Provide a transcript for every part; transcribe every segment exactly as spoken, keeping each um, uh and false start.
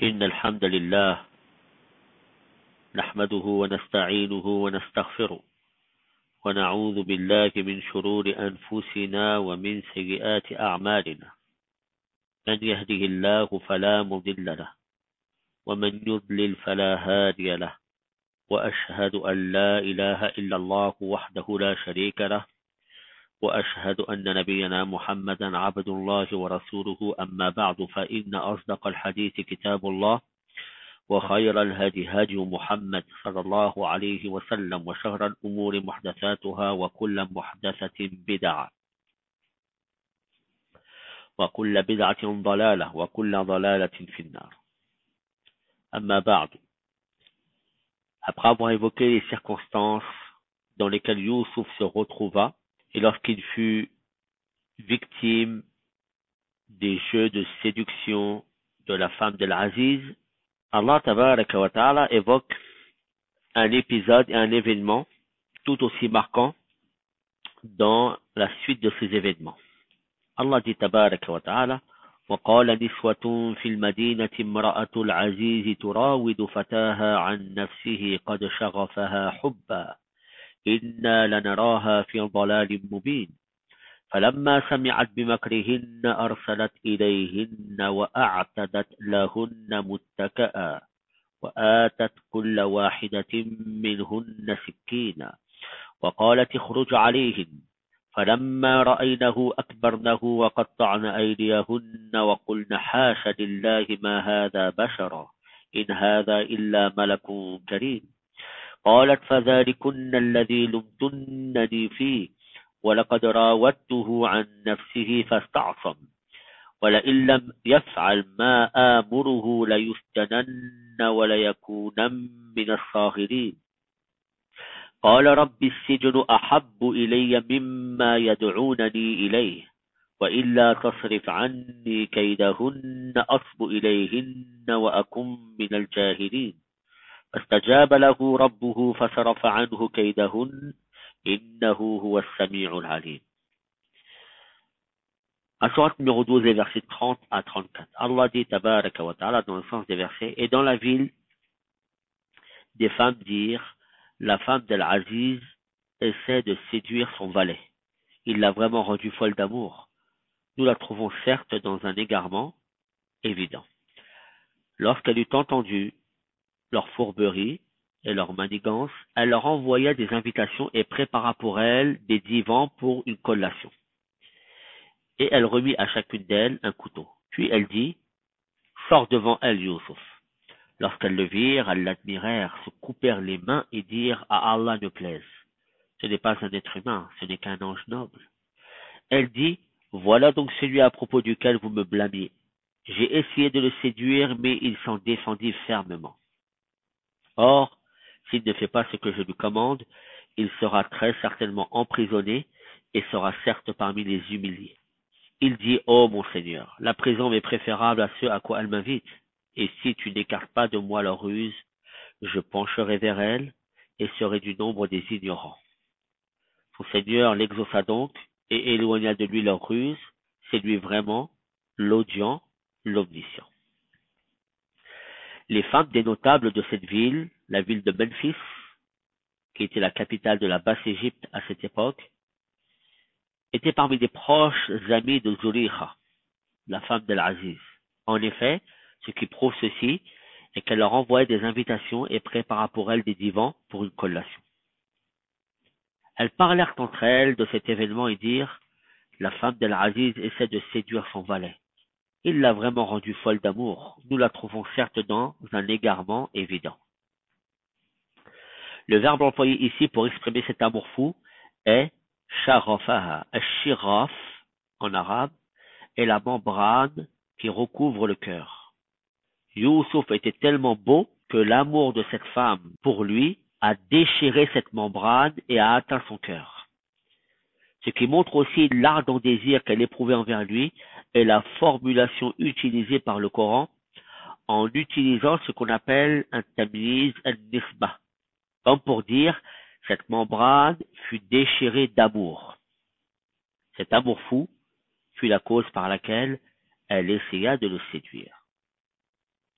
إن الحمد لله نحمده ونستعينه ونستغفره ونعوذ بالله من شرور أنفسنا ومن سيئات أعمالنا. من يهده الله فلا مضل له ومن يضلل فلا هادي له، وأشهد أن لا إله إلا الله وحده لا شريك له، وأشهد أن نبينا محمدا عبد الله ورسوله. أما بعد، فإن أصدق الحديث كتاب الله، وخير الهدي هدي محمد صلى الله عليه وسلم، وشر الأمور محدثاتها، وكل محدثة بدعة، وكل بدعة ضلالة، وكل ضلالة في النار. أما بعد. Après avoir évoqué les circonstances dans lesquelles Youssouf se retrouva, et lorsqu'il fut victime des jeux de séduction de la femme de l'Aziz, Allah tabaraka wa ta'ala évoque un épisode et un événement tout aussi marquant dans la suite de ces événements. Allah dit tabaraka wa ta'ala: وقال نسوة في المدينة امرأة العزيز تراود فتاها عن نفسه قد شغفها حبا إنا لنراها في ضلال مبين فلما سمعت بمكرهن أرسلت إليهن وأعتدت لهن متكئا وآتت كل واحدة منهن سكينا وقالت اخرج عليهن فلما رأينه أكبرنه وقطعن أيديهن وقلن حاش لله ما هذا بشرا إن هذا إلا ملك كريم قالت فذلكن الذي لمتنني فيه ولقد راودته عن نفسه فاستعصم ولئن لم يفعل ما آمره ليسجنن وليكونن من الصاغرين قال رب السجن أحب إلي مما يدعونني إليه وإلا تصرف عني كيدهن أصب إليهن وأكن من الجاهلين فاستجاب له ربه فصرف عنه كيدهن إنه هو السميع العليم. À sourate numéro douze, les versets trente à trente-quatre. Allah dit tabaraka wa ta'ala dans le sens des versets: et dans la ville, des femmes dirent: la femme d'Al-Aziz essaie de séduire son valet. Il l'a vraiment rendue folle d'amour. Nous la trouvons certes dans un égarement évident. Lorsqu'elle eut entendu leur fourberie et leur manigance, elle leur envoya des invitations et prépara pour elles des divans pour une collation. Et elle remit à chacune d'elles un couteau. Puis elle dit: sors devant elle, Youssouf. Lorsqu'elles le virent, elles l'admirèrent, se coupèrent les mains et dirent: à Allah ne plaise. Ce n'est pas un être humain, ce n'est qu'un ange noble. Elle dit: voilà donc celui à propos duquel vous me blâmiez. J'ai essayé de le séduire, mais il s'en défendit fermement. Or, s'il ne fait pas ce que je lui commande, il sera très certainement emprisonné et sera certes parmi les humiliés. Il dit: ô mon Seigneur, la prison m'est préférable à ce à quoi elle m'invite. Et si tu n'écartes pas de moi leur ruse, je pencherai vers elle et serai du nombre des ignorants. Son Seigneur l'exauça donc et éloigna de lui leur ruse. C'est lui vraiment l'audient, l'omniscient. Les femmes des notables de cette ville, la ville de Memphis, qui était la capitale de la Basse-Égypte à cette époque, étaient parmi les proches amis de Zulikha, la femme d'Al-Aziz. En effet, ce qui prouve ceci est qu'elle leur envoyait des invitations et prépara pour elles des divans pour une collation. Elles parlèrent entre elles de cet événement et dirent: la femme d'Al-Aziz essaie de séduire son valet. Il l'a vraiment rendue folle d'amour. Nous la trouvons certes dans un égarement évident. Le verbe employé ici pour exprimer cet amour fou est sharafaha. Al-shiraf en arabe est la membrane qui recouvre le cœur. Youssouf était tellement beau que l'amour de cette femme pour lui a déchiré cette membrane et a atteint son cœur. Ce qui montre aussi l'ardent désir qu'elle éprouvait envers lui est la formulation utilisée par le Coran en utilisant ce qu'on appelle un tamyiz al-nisbah, comme pour dire: cette membrane fut déchirée d'amour. Cet amour fou fut la cause par laquelle elle essaya de le séduire.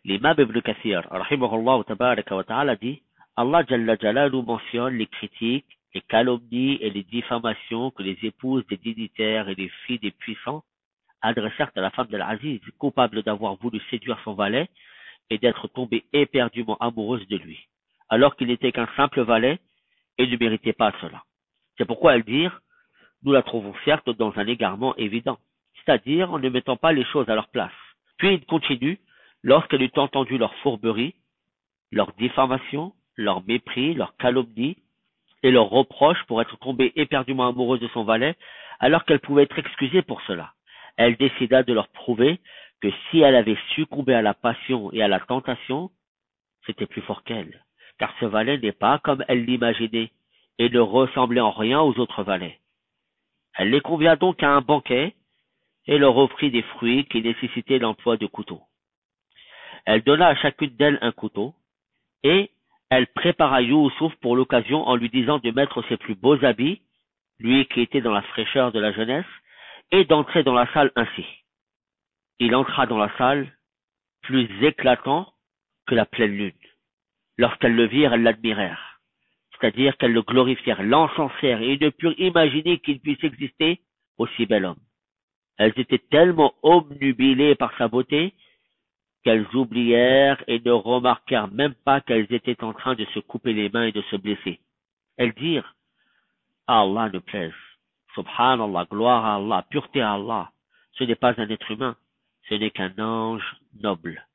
L'imam Ibn Kathir, rahimahullah tabaraka wa ta'ala, dit, Allah Jalla Jalalu mentionne les critiques, les calomnies et les diffamations que les épouses des dignitaires et les filles des puissants adressèrent à la femme d'Al-Aziz, coupable d'avoir voulu séduire son valet et d'être tombée éperdument amoureuse de lui, alors qu'il n'était qu'un simple valet et ne méritait pas cela. C'est pourquoi elles dirent, nous la trouvons certes dans un égarement évident, c'est-à-dire en ne mettant pas les choses à leur place. Puis il continue, lorsqu'elle eut entendu leur fourberie, leur diffamation, leur mépris, leur calomnie et leurs reproches pour être tombée éperdument amoureuse de son valet, alors qu'elle pouvait être excusée pour cela. Elle décida de leur prouver que si elle avait succombé à la passion et à la tentation, c'était plus fort qu'elle, car ce valet n'est pas comme elle l'imaginait et ne ressemblait en rien aux autres valets. Elle les convia donc à un banquet et leur offrit des fruits qui nécessitaient l'emploi de couteaux. Elle donna à chacune d'elles un couteau, et elle prépara Youssouf pour l'occasion en lui disant de mettre ses plus beaux habits, lui qui était dans la fraîcheur de la jeunesse, et d'entrer dans la salle ainsi. Il entra dans la salle, plus éclatant que la pleine lune. Lorsqu'elles le virent, elles l'admirèrent, c'est-à-dire qu'elles le glorifièrent, l'encensèrent, et ne purent imaginer qu'il puisse exister aussi bel homme. Elles étaient tellement obnubilées par sa beauté qu'elles oublièrent et ne remarquèrent même pas qu'elles étaient en train de se couper les mains et de se blesser. Elles dirent, Allah ne plaise, subhanallah, gloire à Allah, pureté à Allah, ce n'est pas un être humain, ce n'est qu'un ange noble.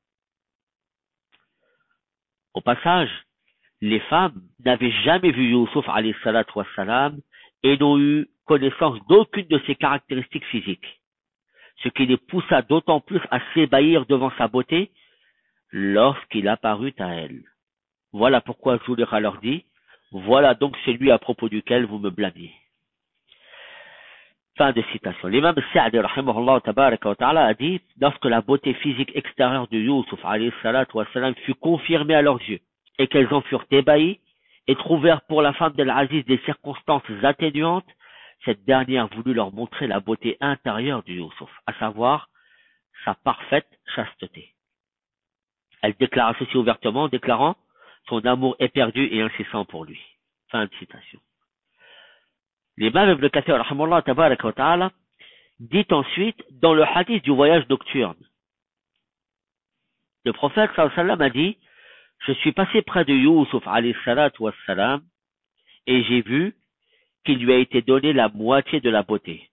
Au passage, les femmes n'avaient jamais vu Youssouf alayhi salatu wassalam et n'ont eu connaissance d'aucune de ses caractéristiques physiques, ce qui les poussa d'autant plus à s'ébahir devant sa beauté lorsqu'il apparut à elles. Voilà pourquoi Zulekha leur dit, voilà donc celui à propos duquel vous me blâmiez. Fin de citation. L'imam Sa'di rahimahullah tabaraka wa ta'ala a dit, lorsque la beauté physique extérieure de Youssouf alayhi salatu wassalam fut confirmée à leurs yeux, et qu'elles en furent ébahies, et trouvèrent pour la femme d'Al-Aziz des circonstances atténuantes, cette dernière voulut leur montrer la beauté intérieure de Youssouf, à savoir sa parfaite chasteté. Elle déclara ceci ouvertement, déclarant son amour éperdu et incessant pour lui. Fin de citation. L'imam Ibn Kathir rahimahullah tabaraka wa ta'ala dit ensuite dans le hadith du voyage nocturne. Le prophète sallallahu alayhi wa sallam a dit, je suis passé près de Youssouf alayhi salatu wassalam et j'ai vu qu'il lui a été donné la moitié de la beauté.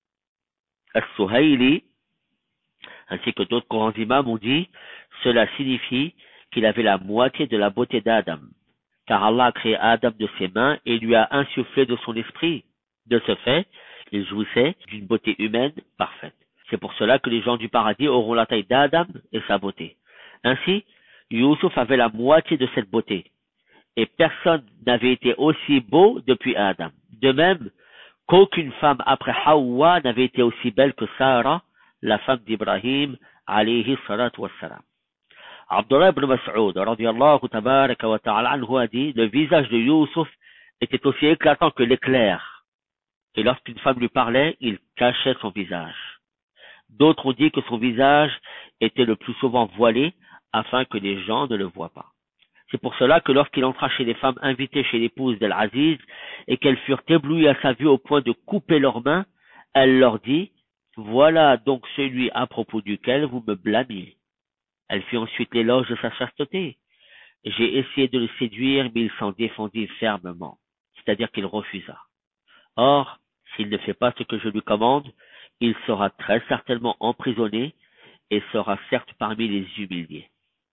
As-Suhayli, ainsi que d'autres grands imams ont dit, cela signifie qu'il avait la moitié de la beauté d'Adam, car Allah a créé Adam de ses mains et lui a insufflé de son esprit. De ce fait, il jouissait d'une beauté humaine parfaite. C'est pour cela que les gens du paradis auront la taille d'Adam et sa beauté. Ainsi, Youssouf avait la moitié de cette beauté, et personne n'avait été aussi beau depuis Adam. De même qu'aucune femme après Hawa n'avait été aussi belle que Sarah, la femme d'Ibrahim, alayhi salatu wassalam. Abdullah ibn Mas'ud, radiyallahu tabaraka wa ta'ala anhu, a dit, le visage de Youssouf était aussi éclatant que l'éclair, et lorsqu'une femme lui parlait, il cachait son visage. D'autres ont dit que son visage était le plus souvent voilé, afin que les gens ne le voient pas. C'est pour cela que lorsqu'il entra chez les femmes invitées chez l'épouse d'Al-Aziz, et qu'elles furent éblouies à sa vue au point de couper leurs mains, elle leur dit, voilà donc celui à propos duquel vous me blâmiez. Elle fit ensuite l'éloge de sa chasteté. J'ai essayé de le séduire, mais il s'en défendit fermement, c'est-à-dire qu'il refusa. Or, s'il ne fait pas ce que je lui commande, il sera très certainement emprisonné et sera certes parmi les humiliés.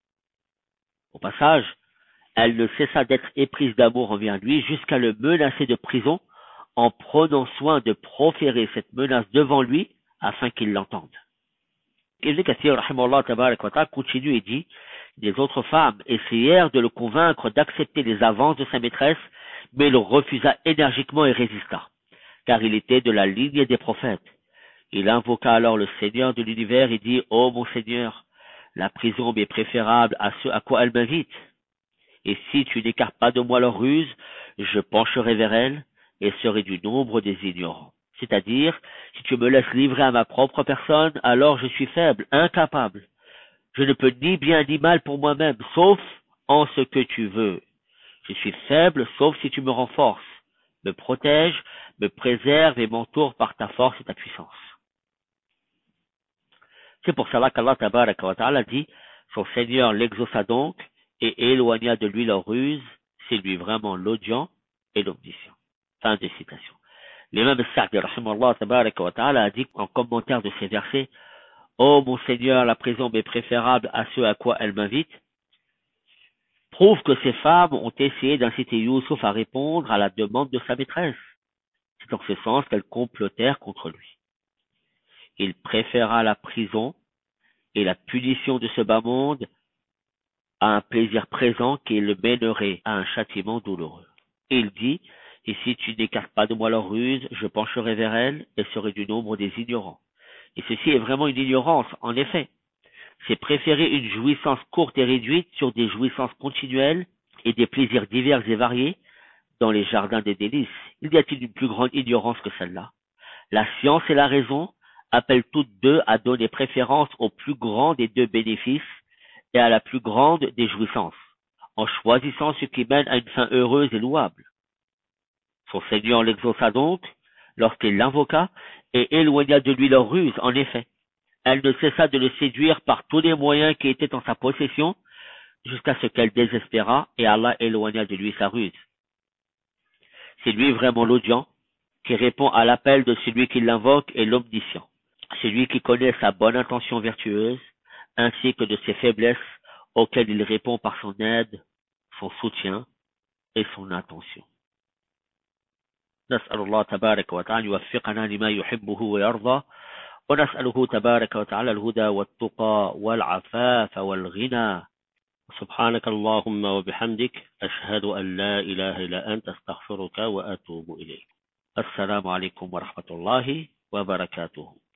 Au passage, elle ne cessa d'être éprise d'amour envers lui jusqu'à le menacer de prison en prenant soin de proférer cette menace devant lui afin qu'il l'entende. Ibn Kathir rahimahullah tabaraka wa ta'ala continue et dit, les autres femmes essayèrent de le convaincre d'accepter les avances de sa maîtresse, mais il refusa énergiquement et résista, car il était de la lignée des prophètes. Il invoqua alors le Seigneur de l'univers et dit, ô mon Seigneur, la prison m'est préférable à ce à quoi elle m'invite. Et si tu n'écartes pas de moi leur ruse, je pencherai vers elle et serai du nombre des ignorants. C'est-à-dire, si tu me laisses livrer à ma propre personne, alors je suis faible, incapable. Je ne peux ni bien ni mal pour moi-même, sauf en ce que tu veux. Je suis faible, sauf si tu me renforces, me protège, me préserve et m'entoure par ta force et ta puissance. C'est pour cela qu'Allah tabaraka wa ta'ala dit, son Seigneur l'exauça donc et éloigna de lui leur ruse, c'est lui vraiment l'audient et l'omniscient. Fin de citation. L'imam Sa'di rahimahullah tabaraka wa ta'ala a dit en commentaire de ces versets, ô mon Seigneur, la prison m'est préférable à ce à quoi elle m'invite, prouve que ces femmes ont essayé d'inciter Youssouf à répondre à la demande de sa maîtresse. C'est en ce sens qu'elles complotèrent contre lui. Il préféra la prison et la punition de ce bas monde à un plaisir présent qui le mènerait à un châtiment douloureux. Il dit, et si tu n'écartes pas de moi leur ruse, je pencherai vers elles et serai du nombre des ignorants. Et ceci est vraiment une ignorance, en effet. C'est préférer une jouissance courte et réduite sur des jouissances continuelles et des plaisirs divers et variés dans les jardins des délices. Il y a-t-il une plus grande ignorance que celle-là? La science et la raison appellent toutes deux à donner préférence au plus grand des deux bénéfices et à la plus grande des jouissances, en choisissant ce qui mène à une fin heureuse et louable. Son Seigneur l'exauça donc, lorsqu'il l'invoqua, et éloigna de lui leur ruse, en effet. Elle ne cessa de le séduire par tous les moyens qui étaient en sa possession, jusqu'à ce qu'elle désespéra, et Allah éloigna de lui sa ruse. C'est lui vraiment l'audient, qui répond à l'appel de celui qui l'invoque et l'omniscient. C'est lui qui connaît sa bonne intention vertueuse, ainsi que de ses faiblesses auxquelles il répond par son aide, son soutien et son attention. نسأل الله تبارك وتعالى يوفقنا لما يحبه ويرضى ونسأله تبارك وتعالى الهدى والتقى والعفاف والغنى سبحانك اللهم وبحمدك أشهد أن لا إله إلا أنت أستغفرك وأتوب إليك السلام عليكم ورحمة الله وبركاته